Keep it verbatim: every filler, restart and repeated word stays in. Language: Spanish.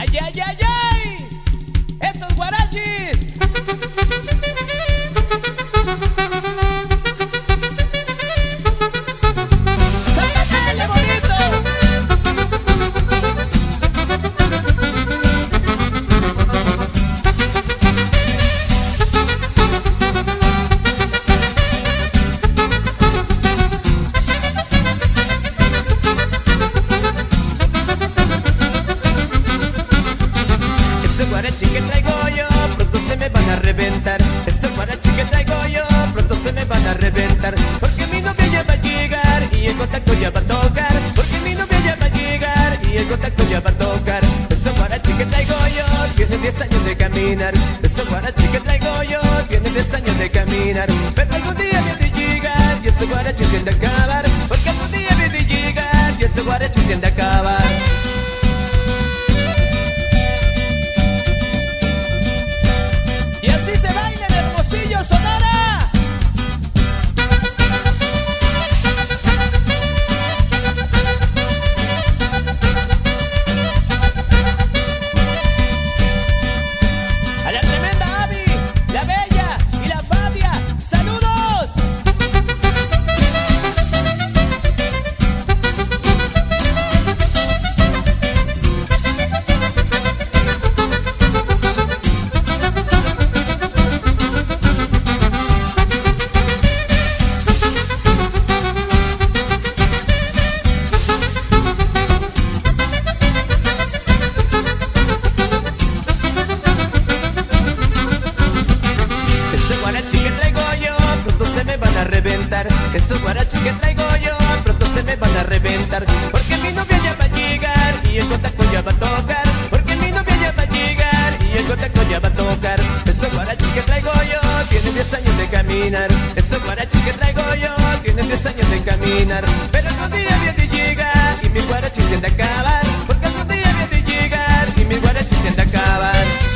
¡Ay, ay, ay, ay! ¡Esos guarachis! ¡Sácatele, bonito! Estos guarachis que traigo yo pronto se me van a reventar. Estos guarachis que traigo yo pronto se me van a reventar. Porque mi novia ya va a llegar y el contacto ya va a tocar. Porque mi novia ya va a llegar y el contacto ya va a tocar. Estos guarachis que traigo yo tienen diez años de caminar. Estos guarachis que traigo yo tienen diez años de caminar. Pero algún día me de llegar y estos guarachis tienden a acabar. Porque algún día me de llegar y estos guarachis tienden a acabar. Y así se baila en Hermosillo, Sonora. A la tremenda Abby, la Bella y la Fabia, ¡saludos! Esos guarachis que traigo yo pronto se me van a reventar. Esos guarachis que traigo yo pronto se me van a reventar. Porque mi novia ya va a llegar y el contacto ya va a tocar. Porque mi novia ya va a llegar y el contacto ya va a tocar. Esos guarachis que traigo yo tienen diez años de caminar. Esos guarachis que traigo yo tienen diez años de caminar. Pero algún día viene de llegar y mi guarachis tiende a acabar. Porque algún día viene de llegar y mi guarachis tiende a acabar.